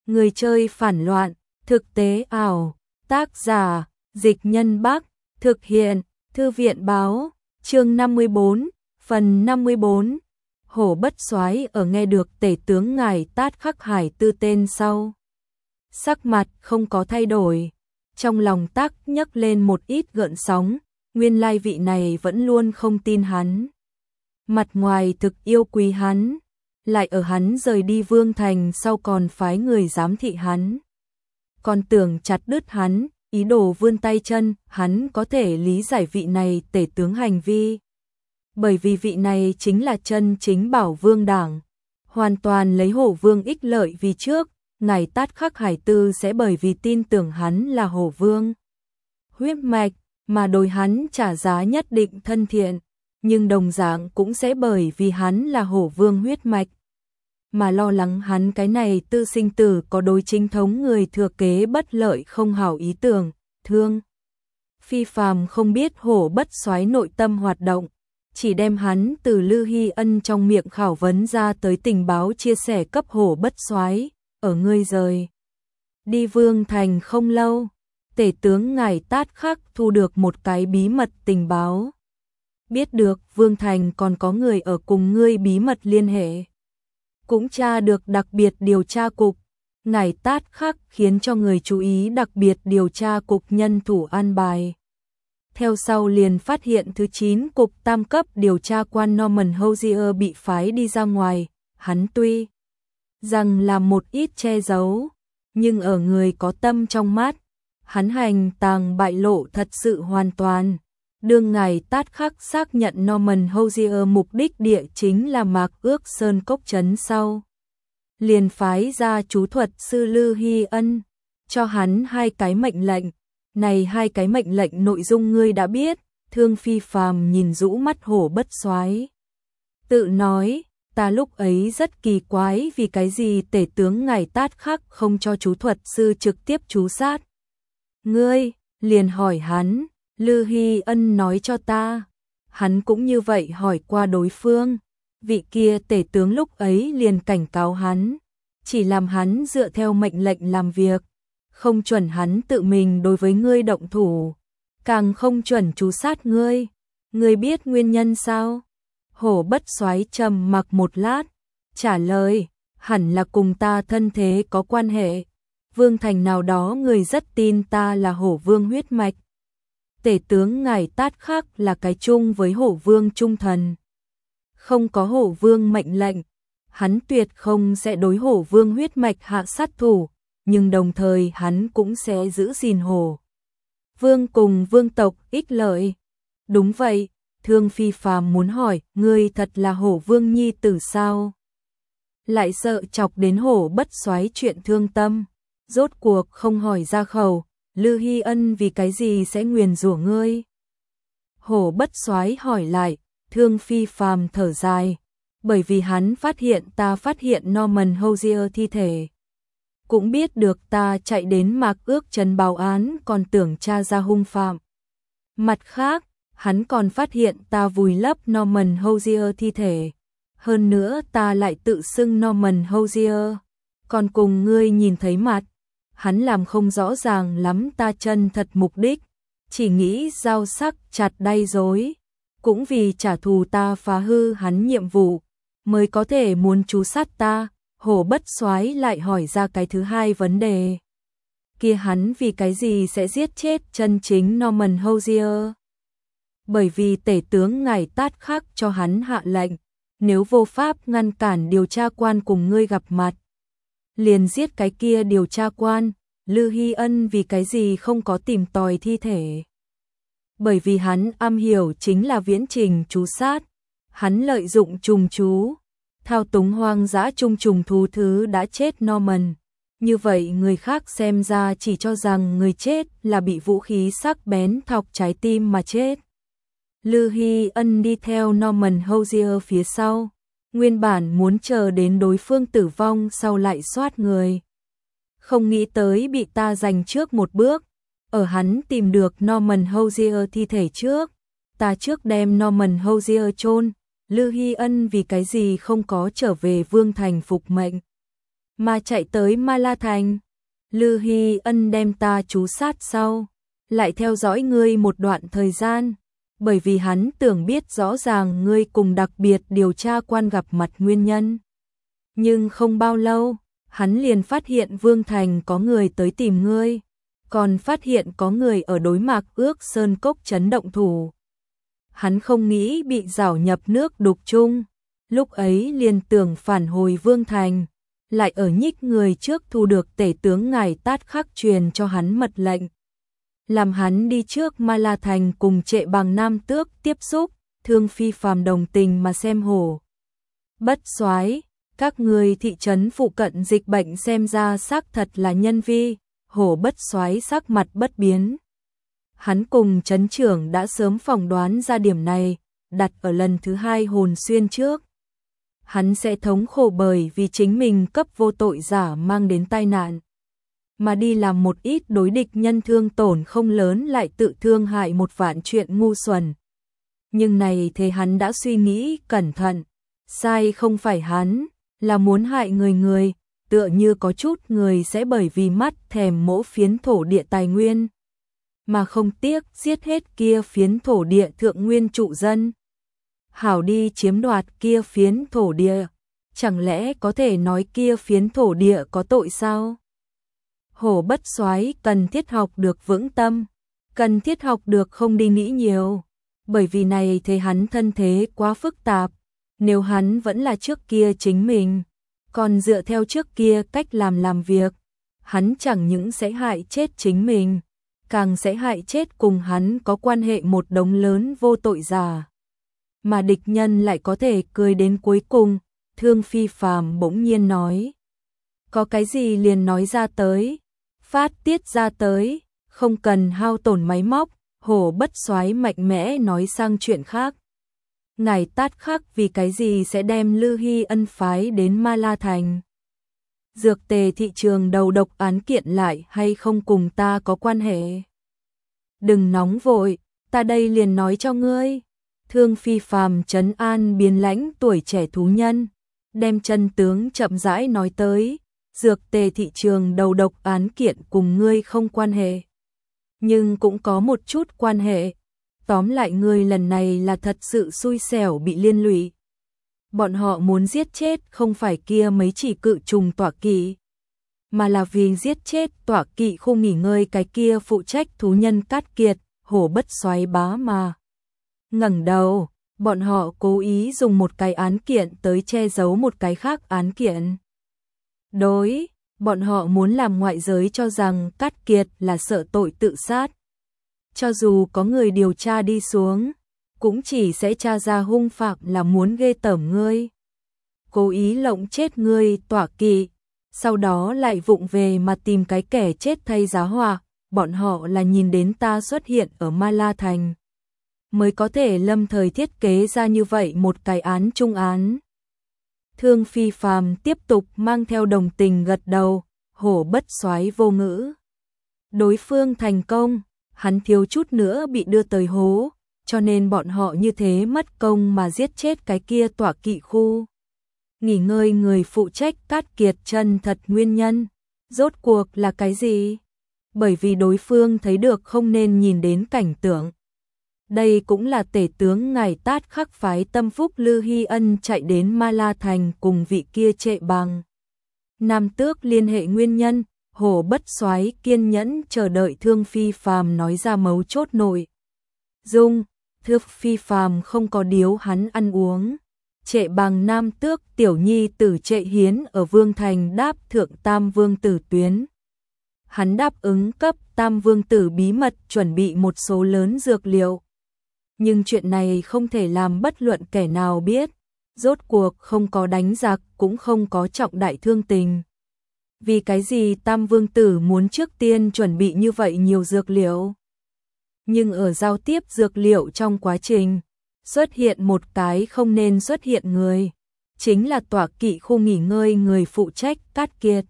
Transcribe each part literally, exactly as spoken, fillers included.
Người chơi phản loạn, thực tế ảo, tác giả, Dịch Nhân Bắc, thực hiện, Thư viện Báo, chương năm mươi bốn, phần năm mươi bốn. Hổ Bất Soái ở nghe được tể tướng ngài Tát Khắc Hải Tư tên sau. Sắc mặt không có thay đổi, trong lòng Tắc nhấc lên một ít gợn sóng, nguyên lai vị này vẫn luôn không tin hắn. Mặt ngoài thực yêu quý hắn, lại ở hắn rời đi Vương Thành sau còn phái người giám thị hắn. Còn tưởng chặt đứt hắn, ý đồ vươn tay chân, hắn có thể lý giải vị này tể tướng hành vi. Bởi vì vị này chính là chân chính bảo vương đảng, hoàn toàn lấy Hổ Vương ích lợi vì trước, ngài Tát Khắc Hải Tư sẽ bởi vì tin tưởng hắn là Hổ Vương huyết mạch, mà đối hắn trả giá nhất định thân thiện, nhưng đồng dạng cũng sẽ bởi vì hắn là Hổ Vương huyết mạch, mà lo lắng hắn cái này tư sinh tử có đối chính thống người thừa kế bất lợi không hảo ý tưởng, thương. Phi Phàm không biết Hổ Bất Soái nội tâm hoạt động, chỉ đem hắn từ Lư Hy Ân trong miệng khảo vấn ra tới tình báo chia sẻ cấp Hổ Bất Soái. Ở ngươi rời đi Vương Thành không lâu, tể tướng ngài Tát Khắc thu được một cái bí mật tình báo. Biết được Vương Thành còn có người ở cùng ngươi bí mật liên hệ. Cũng tra được đặc biệt điều tra cục, ngài Tát Khắc khiến cho người chú ý đặc biệt điều tra cục nhân thủ an bài. Theo sau liền phát hiện thứ chín cục tam cấp điều tra quan Norman Hosier bị phái đi ra ngoài, hắn tuy rằng làm một ít che giấu, nhưng ở người có tâm trong mắt, hắn hành tàng bại lộ thật sự hoàn toàn. Đương ngài Tát Khắc xác nhận Norman Hosier mục đích địa chính là Mạc Ước Sơn Cốc trấn sau. Liền phái ra chú thuật sư Lư Hy Ân, cho hắn hai cái mệnh lệnh. Này hai cái mệnh lệnh nội dung ngươi đã biết, Thương Phi Phàm nhìn rũ mắt Hổ Bất Soái, tự nói, ta lúc ấy rất kỳ quái vì cái gì tể tướng ngài Tát Khắc không cho chú thuật sư trực tiếp chú sát. Ngươi, liền hỏi hắn, Lư Hy Ân nói cho ta, hắn cũng như vậy hỏi qua đối phương, vị kia tể tướng lúc ấy liền cảnh cáo hắn, chỉ làm hắn dựa theo mệnh lệnh làm việc, không chuẩn hắn tự mình đối với ngươi động thủ, càng không chuẩn chú sát ngươi. Ngươi biết nguyên nhân sao? Hổ Bất Soái trầm mặc một lát, trả lời, hẳn là cùng ta thân thế có quan hệ. Vương Thành nào đó người rất tin ta là Hổ Vương huyết mạch. Tể tướng ngài Tát Khắc là cái chung với Hổ Vương trung thần. Không có Hổ Vương mệnh lệnh, hắn tuyệt không sẽ đối Hổ Vương huyết mạch hạ sát thủ, nhưng đồng thời hắn cũng sẽ giữ gìn Hổ Vương cùng vương tộc ích lợi. Đúng vậy. Thương Phi Phàm muốn hỏi, ngươi thật là Hổ Vương nhi tử sao? Lại sợ chọc đến Hổ Bất Soái chuyện thương tâm, rốt cuộc không hỏi ra khẩu, Lư Hy Ân vì cái gì sẽ nguyền rủa ngươi? Hổ Bất Soái hỏi lại, Thương Phi Phàm thở dài, bởi vì hắn phát hiện ta phát hiện Norman Hosier thi thể, cũng biết được ta chạy đến Mạc Ước trấn báo án còn tưởng tra ra hung phạm. Mặt khác, hắn còn phát hiện ta vùi lấp Norman Hosier thi thể. Hơn nữa ta lại tự xưng Norman Hosier, còn cùng ngươi nhìn thấy mặt. Hắn làm không rõ ràng lắm ta chân thật mục đích, chỉ nghĩ dao sắc chặt đay dối. Cũng vì trả thù ta phá hư hắn nhiệm vụ, mới có thể muốn chú sát ta. Hổ Bất Soái lại hỏi ra cái thứ hai vấn đề. Kia hắn vì cái gì sẽ giết chết chân chính Norman Hosier? Bởi vì tể tướng ngài Tát Khắc cho hắn hạ lệnh, nếu vô pháp ngăn cản điều tra quan cùng ngươi gặp mặt, liền giết cái kia điều tra quan. Lư Hy Ân vì cái gì không có tìm tòi thi thể? Bởi vì hắn am hiểu chính là viễn trình chú sát, hắn lợi dụng trùng chú, thao túng hoang dã trùng trùng thú thứ đã chết Norman. Như vậy người khác xem ra chỉ cho rằng người chết là bị vũ khí sắc bén thọc trái tim mà chết. Lư Hy Ân đi theo Norman Hosier phía sau, nguyên bản muốn chờ đến đối phương tử vong sau lại soát người. Không nghĩ tới bị ta giành trước một bước, ở hắn tìm được Norman Hosier thi thể trước, ta trước đem Norman Hosier chôn. Lư Hy Ân vì cái gì không có trở về Vương Thành phục mệnh, mà chạy tới Ma La Thành. Lư Hy Ân đem ta trú sát sau, lại theo dõi ngươi một đoạn thời gian, bởi vì hắn tưởng biết rõ ràng ngươi cùng đặc biệt điều tra quan gặp mặt nguyên nhân. Nhưng không bao lâu, hắn liền phát hiện Vương Thành có người tới tìm ngươi, còn phát hiện có người ở đối Mạc Ước Sơn Cốc trấn động thủ. Hắn không nghĩ bị rảo nhập nước đục chung, lúc ấy liền tưởng phản hồi Vương Thành, lại ở nhích người trước thu được tể tướng ngài Tát Khắc truyền cho hắn mật lệnh. Làm hắn đi trước Ma La Thành cùng Trệ Bằng Nam Tước tiếp xúc, Thương Phi Phàm đồng tình mà xem Hổ Bất Soái, các người thị trấn phụ cận dịch bệnh xem ra xác thật là nhân vi. Hổ Bất Soái sắc mặt bất biến. Hắn cùng trấn trưởng đã sớm phỏng đoán ra điểm này, đặt ở lần thứ hai hồn xuyên trước. Hắn sẽ thống khổ bởi vì chính mình cấp vô tội giả mang đến tai nạn, mà đi làm một ít đối địch nhân thương tổn không lớn lại tự thương hại một vạn chuyện ngu xuẩn. Nhưng này thế hắn đã suy nghĩ cẩn thận, sai không phải hắn, là muốn hại người người, tựa như có chút người sẽ bởi vì mắt thèm mỗ phiến thổ địa tài nguyên, mà không tiếc giết hết kia phiến thổ địa thượng nguyên trụ dân. Hảo đi chiếm đoạt kia phiến thổ địa, chẳng lẽ có thể nói kia phiến thổ địa có tội sao? Hổ Bất Soái cần thiết học được vững tâm, cần thiết học được không đi nghĩ nhiều, bởi vì này thế hắn thân thế quá phức tạp, nếu hắn vẫn là trước kia chính mình, còn dựa theo trước kia cách làm làm việc, hắn chẳng những sẽ hại chết chính mình, càng sẽ hại chết cùng hắn có quan hệ một đống lớn vô tội giả. Mà địch nhân lại có thể cười đến cuối cùng. Thương Phi Phàm bỗng nhiên nói, có cái gì liền nói ra tới, phát tiết ra tới, không cần hao tổn máy móc. Hổ Bất Soái mạnh mẽ nói sang chuyện khác. Ngài Tát Khắc vì cái gì sẽ đem Lư Hy Ân phái đến Ma La Thành? Dược tề thị trường đầu độc án kiện lại hay không cùng ta có quan hệ? Đừng nóng vội, ta đây liền nói cho ngươi. Thương Phi Phàm trấn an biến lãnh tuổi trẻ thú nhân, đem chân tướng chậm rãi nói tới. Dược tề thị trường đầu độc án kiện cùng ngươi không quan hệ, nhưng cũng có một chút quan hệ. Tóm lại ngươi lần này là thật sự xui xẻo bị liên lụy. Bọn họ muốn giết chết không phải kia mấy chỉ cự trùng tọa kỵ, mà là vì giết chết tọa kỵ khu nghỉ ngơi cái kia phụ trách thú nhân Cát Kiệt. Hổ Bất Soái bá mà ngẩng đầu, bọn họ cố ý dùng một cái án kiện tới che giấu một cái khác án kiện. Đối, bọn họ muốn làm ngoại giới cho rằng Cát Kiệt là sợ tội tự sát. Cho dù có người điều tra đi xuống, cũng chỉ sẽ tra ra hung phạm là muốn ghê tởm ngươi, cố ý lộng chết ngươi tọa kỵ, sau đó lại vụng về mà tìm cái kẻ chết thay giá họa. Bọn họ là nhìn đến ta xuất hiện ở Ma La Thành, mới có thể lâm thời thiết kế ra như vậy một cái án trung án. Thương Phi Phàm tiếp tục mang theo đồng tình gật đầu. Hổ Bất Soái vô ngữ. Đối phương thành công, hắn thiếu chút nữa bị đưa tới hố, cho nên bọn họ như thế mất công mà giết chết cái kia tọa kỵ khu nghỉ ngơi người phụ trách Cát Kiệt chân thật nguyên nhân. Rốt cuộc là cái gì? Bởi vì đối phương thấy được không nên nhìn đến cảnh tượng. Đây cũng là tể tướng ngài Tát Khắc phái tâm phúc Lư Hy Ân chạy đến Ma La Thành cùng vị kia Trệ Bằng Nam Tước liên hệ nguyên nhân. Hổ Bất Soái kiên nhẫn chờ đợi Thương Phi Phàm nói ra mấu chốt nội dung. Thương Phi Phàm không có điếu hắn ăn uống. Trệ Bằng Nam Tước tiểu nhi tử Trệ Hiến ở Vương Thành đáp thượng Tam Vương tử tuyến. Hắn đáp ứng cấp Tam Vương tử bí mật chuẩn bị một số lớn dược liệu. Nhưng chuyện này không thể làm bất luận kẻ nào biết. Rốt cuộc không có đánh giặc cũng không có trọng đại thương tình. Vì cái gì Tam Vương tử muốn trước tiên chuẩn bị như vậy nhiều dược liệu? Nhưng ở giao tiếp dược liệu trong quá trình, xuất hiện một cái không nên xuất hiện người. Chính là tọa kỵ khu nghỉ ngơi người phụ trách Cát Kiệt.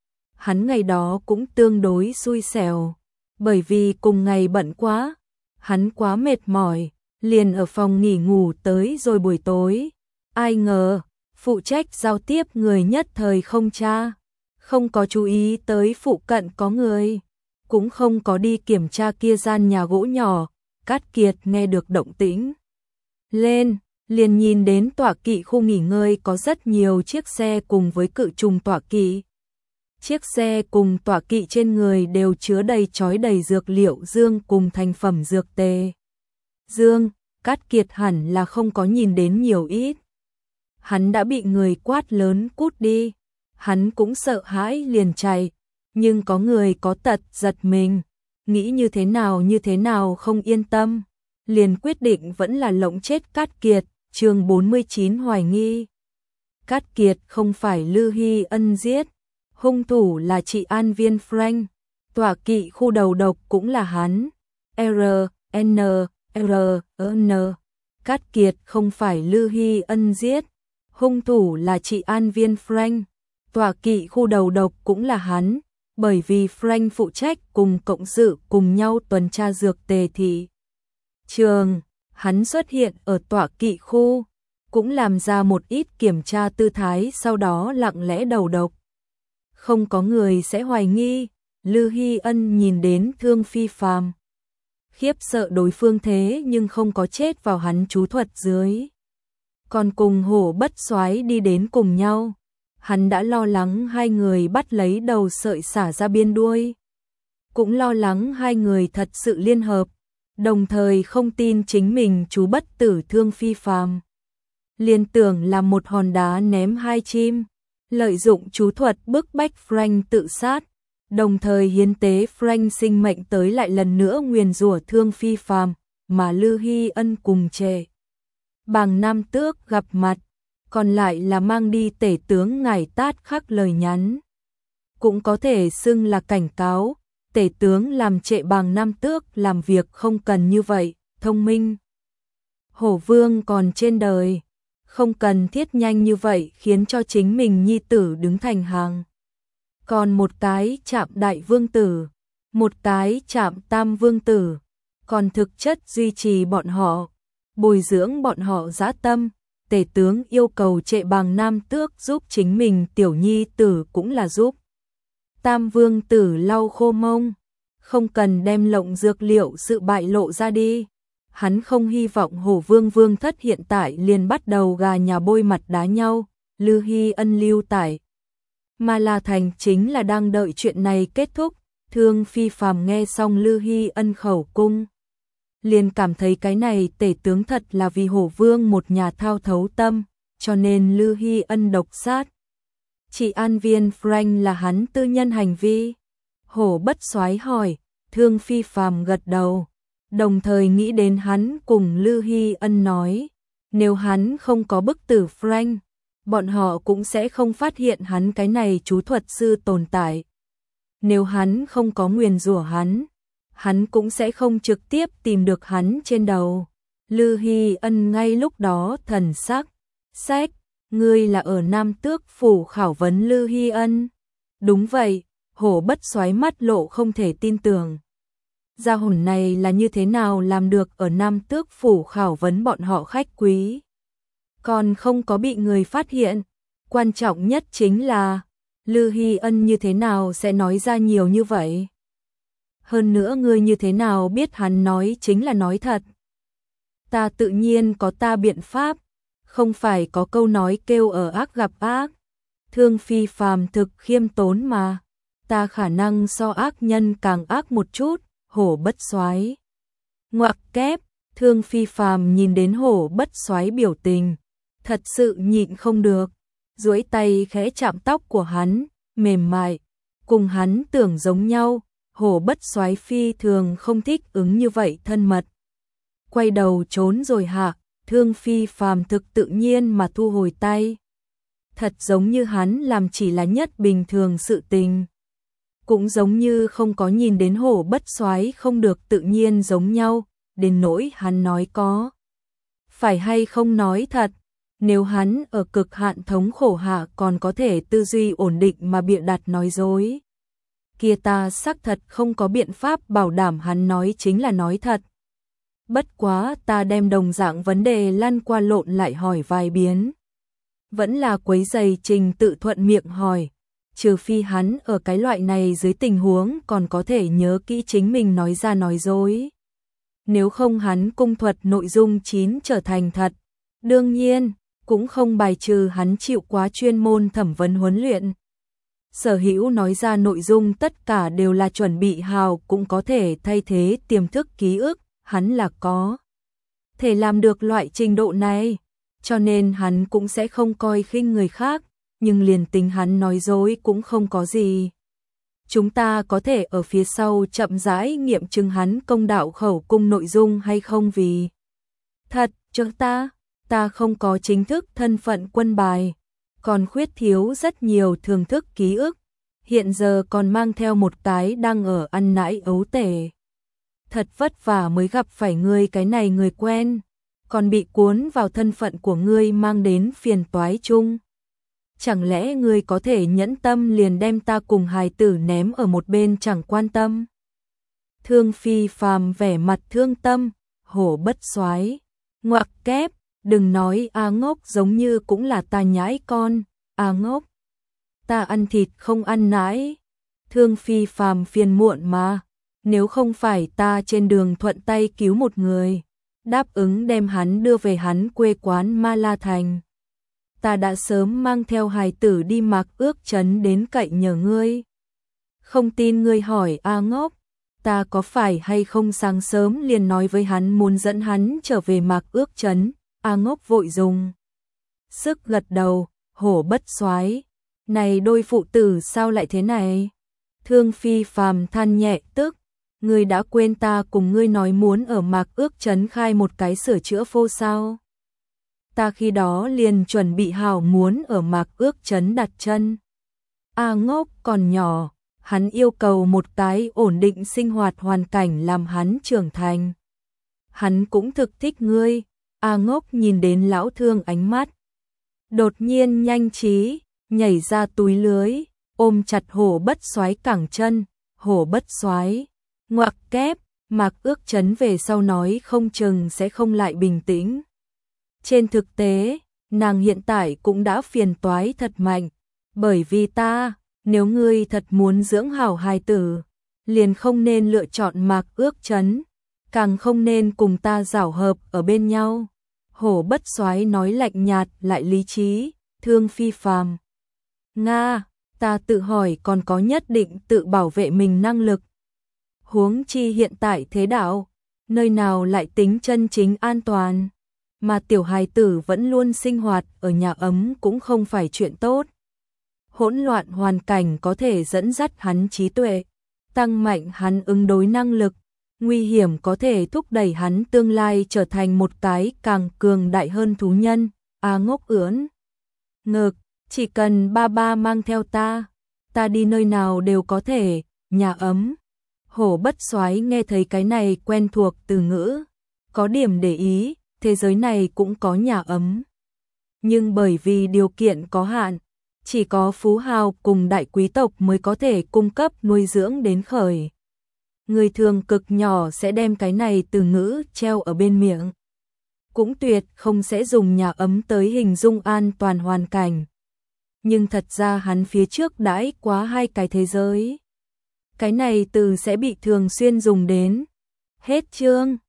Hắn ngày đó cũng tương đối xui xẻo, bởi vì cùng ngày bận quá, hắn quá mệt mỏi, liền ở phòng nghỉ ngủ tới rồi buổi tối. Ai ngờ, phụ trách giao tiếp người nhất thời không tra, không có chú ý tới phụ cận có người, cũng không có đi kiểm tra kia gian nhà gỗ nhỏ. Cát Kiệt nghe được động tĩnh lên, liền nhìn đến tọa kỵ khu nghỉ ngơi có rất nhiều chiếc xe cùng với cự trùng tọa kỵ. Chiếc xe cùng tọa kỵ trên người đều chứa đầy chói đầy dược liệu dương cùng thành phẩm dược tề. Dương, Cát Kiệt hẳn là không có nhìn đến nhiều ít. Hắn đã bị người quát lớn cút đi. Hắn cũng sợ hãi liền chạy, nhưng có người có tật giật mình, nghĩ như thế nào như thế nào không yên tâm, liền quyết định vẫn là lộng chết Cát Kiệt. Chương bốn mươi chín hoài nghi. Cát Kiệt không phải Lư Hy Ân giết, hung thủ là chị an viên Frank, tọa kỵ khu đầu độc cũng là hắn. R N R N Cát Kiệt không phải Lư Hy Ân giết, hung thủ là chị an viên Frank, tọa kỵ khu đầu độc cũng là hắn, bởi vì Frank phụ trách cùng cộng sự cùng nhau tuần tra dược tề thị trường. Hắn xuất hiện ở tọa kỵ khu, cũng làm ra một ít kiểm tra tư thái, sau đó lặng lẽ đầu độc. Không có người sẽ hoài nghi. Lư Hy Ân nhìn đến Thương Phi Phàm, khiếp sợ đối phương thế nhưng không có chết vào hắn chú thuật dưới, còn cùng Hổ Bất Soái đi đến cùng nhau. Hắn đã lo lắng hai người bắt lấy đầu sợi xả ra biên đuôi, cũng lo lắng hai người thật sự liên hợp, đồng thời không tin chính mình chú bất tử Thương Phi Phàm, liên tưởng là một hòn đá ném hai chim, lợi dụng chú thuật bức bách Frank tự sát, đồng thời hiến tế Frank sinh mệnh tới lại lần nữa nguyền rủa Thương Phi Phàm, mà Lư Hy Ân cùng Trệ Bàng Nam Tước gặp mặt, còn lại là mang đi tể tướng ngải tát khắc lời nhắn, cũng có thể xưng là cảnh cáo. Tể tướng làm Trệ Bàng Nam Tước làm việc không cần như vậy, thông minh. Hổ Vương còn trên đời, không cần thiết nhanh như vậy khiến cho chính mình nhi tử đứng thành hàng. Còn một cái chạm đại vương tử, một cái chạm tam vương tử, còn thực chất duy trì bọn họ, bồi dưỡng bọn họ dã tâm. Tể tướng yêu cầu Trệ Bàng Nam Tước giúp chính mình tiểu nhi tử cũng là giúp tam vương tử lau khô mông, không cần đem lộng dược liệu sự bại lộ ra đi. Hắn không hy vọng Hổ Vương Vương thất hiện tại liền bắt đầu gà nhà bôi mặt đá nhau. Lư Hy Ân lưu tại Ma La Thành chính là đang đợi chuyện này kết thúc. Thương Phi Phàm nghe xong Lư Hy Ân khẩu cung, liền cảm thấy cái này tể tướng thật là vì Hổ Vương một nhà thao thấu tâm, cho nên Lư Hy Ân độc sát chị an viên Frank là hắn tư nhân hành vi. Hổ Bất Soái hỏi. Thương Phi Phàm gật đầu, đồng thời nghĩ đến hắn cùng Lư Hy Ân nói, nếu hắn không có bức tử Frank, bọn họ cũng sẽ không phát hiện hắn cái này chú thuật sư tồn tại. Nếu hắn không có nguyền rủa hắn, hắn cũng sẽ không trực tiếp tìm được hắn trên đầu. Lư Hy Ân ngay lúc đó thần sắc sách, ngươi là ở Nam Tước phủ khảo vấn Lư Hy Ân? Đúng vậy. Hổ Bất Soái mắt lộ không thể tin tưởng. Gia hồn này là như thế nào làm được ở Nam Tước phủ khảo vấn bọn họ khách quý, còn không có bị người phát hiện. Quan trọng nhất chính là Lư Hy Ân như thế nào sẽ nói ra nhiều như vậy. Hơn nữa ngươi như thế nào biết hắn nói chính là nói thật? Ta tự nhiên có ta biện pháp, không phải có câu nói kêu ở ác gặp ác. Thương Phi Phàm thực khiêm tốn mà, ta khả năng so ác nhân càng ác một chút. Hổ Bất Soái ngoặc kép. Thương Phi Phàm nhìn đến Hổ Bất Soái biểu tình, thật sự nhịn không được, duỗi tay khẽ chạm tóc của hắn, mềm mại, cùng hắn tưởng giống nhau. Hổ Bất Soái phi thường không thích ứng như vậy thân mật, quay đầu trốn rồi hạ. Thương Phi Phàm thực tự nhiên mà thu hồi tay, thật giống như hắn làm chỉ là nhất bình thường sự tình, cũng giống như không có nhìn đến Hổ Bất Soái không được tự nhiên giống nhau. Đến nỗi hắn nói có phải hay không nói thật, nếu hắn ở cực hạn thống khổ hạ còn có thể tư duy ổn định mà bịa đặt nói dối, kia ta xác thật không có biện pháp bảo đảm hắn nói chính là nói thật. Bất quá ta đem đồng dạng vấn đề lăn qua lộn lại hỏi vài biến, vẫn là quấy giày Trình Tự thuận miệng hỏi. trừ phi hắn ở cái loại này dưới tình huống còn có thể nhớ kỹ chính mình nói ra nói dối. Nếu không hắn cung thuật nội dung chín trở thành thật. Đương nhiên, cũng không bài trừ hắn chịu quá chuyên môn thẩm vấn huấn luyện. Sở hữu nói ra nội dung tất cả đều là chuẩn bị hào cũng có thể thay thế tiềm thức ký ức, hắn là có thể làm được loại trình độ này, cho nên hắn cũng sẽ không coi khinh người khác, nhưng liền tính hắn nói dối cũng không có gì. Chúng ta có thể ở phía sau chậm rãi nghiệm chứng hắn công đạo khẩu cung nội dung hay không vì thật cho ta, ta không có chính thức thân phận quân bài, còn khuyết thiếu rất nhiều thường thức ký ức, hiện giờ còn mang theo một cái đang ở ăn nãi ấu tể. Thật vất vả mới gặp phải ngươi cái này người quen, còn bị cuốn vào thân phận của ngươi mang đến phiền toái chung. Chẳng lẽ ngươi có thể nhẫn tâm liền đem ta cùng hài tử ném ở một bên chẳng quan tâm? Thương Phi Phàm vẻ mặt thương tâm, hổ bất soái, ngoặc kép, đừng nói a ngốc giống như cũng là ta nhãi con, a ngốc. Ta ăn thịt không ăn nãi. Thương Phi Phàm phiền muộn mà, nếu không phải ta trên đường thuận tay cứu một người, đáp ứng đem hắn đưa về hắn quê quán Ma La Thành, ta đã sớm mang theo hài tử đi Mạc Ước Trấn đến cậy nhờ ngươi. Không tin ngươi hỏi a ngốc, ta có phải hay không sáng sớm liền nói với hắn muốn dẫn hắn trở về Mạc Ước Trấn, a ngốc vội dùng sức gật đầu, hổ bất soái, này đôi phụ tử sao lại thế này? Thương Phi Phàm than nhẹ tức, ngươi đã quên ta cùng ngươi nói muốn ở Mạc Ước Trấn khai một cái sửa chữa phô sao? Ta khi đó liền chuẩn bị hào muốn ở Mạc Ước Trấn đặt chân. A ngốc còn nhỏ, hắn yêu cầu một cái ổn định sinh hoạt hoàn cảnh làm hắn trưởng thành. Hắn cũng thực thích ngươi. A ngốc nhìn đến lão Thương ánh mắt đột nhiên nhanh trí, nhảy ra túi lưới, ôm chặt hổ bất soái cẳng chân, hổ bất soái, ngoặc kép, Mạc Ước Trấn về sau nói không chừng sẽ không lại bình tĩnh. Trên thực tế, nàng hiện tại cũng đã phiền toái thật mạnh, bởi vì ta, nếu ngươi thật muốn dưỡng hảo hài tử, liền không nên lựa chọn Mạc Ước Trấn, càng không nên cùng ta giảo hợp ở bên nhau. Hổ bất soái nói lạnh nhạt lại lý trí, Thương Phi Phàm. Nga, ta tự hỏi còn có nhất định tự bảo vệ mình năng lực. Huống chi hiện tại thế đạo, nơi nào lại tính chân chính an toàn, mà tiểu hài tử vẫn luôn sinh hoạt ở nhà ấm cũng không phải chuyện tốt. Hỗn loạn hoàn cảnh có thể dẫn dắt hắn trí tuệ, tăng mạnh hắn ứng đối năng lực, nguy hiểm có thể thúc đẩy hắn tương lai trở thành một cái càng cường đại hơn thú nhân. A ngốc ưỡn ngực, chỉ cần ba ba mang theo ta, ta đi nơi nào đều có thể, nhà ấm. Hổ bất soái nghe thấy cái này quen thuộc từ ngữ, có điểm để ý, thế giới này cũng có nhà ấm. Nhưng bởi vì điều kiện có hạn, chỉ có phú hào cùng đại quý tộc mới có thể cung cấp nuôi dưỡng đến khởi. Người thường cực nhỏ sẽ đem cái này từ ngữ treo ở bên miệng. Cũng tuyệt không sẽ dùng nhà ấm tới hình dung an toàn hoàn cảnh. Nhưng thật ra hắn phía trước đãi quá hai cái thế giới. Cái này từ sẽ bị thường xuyên dùng đến. Hết chương.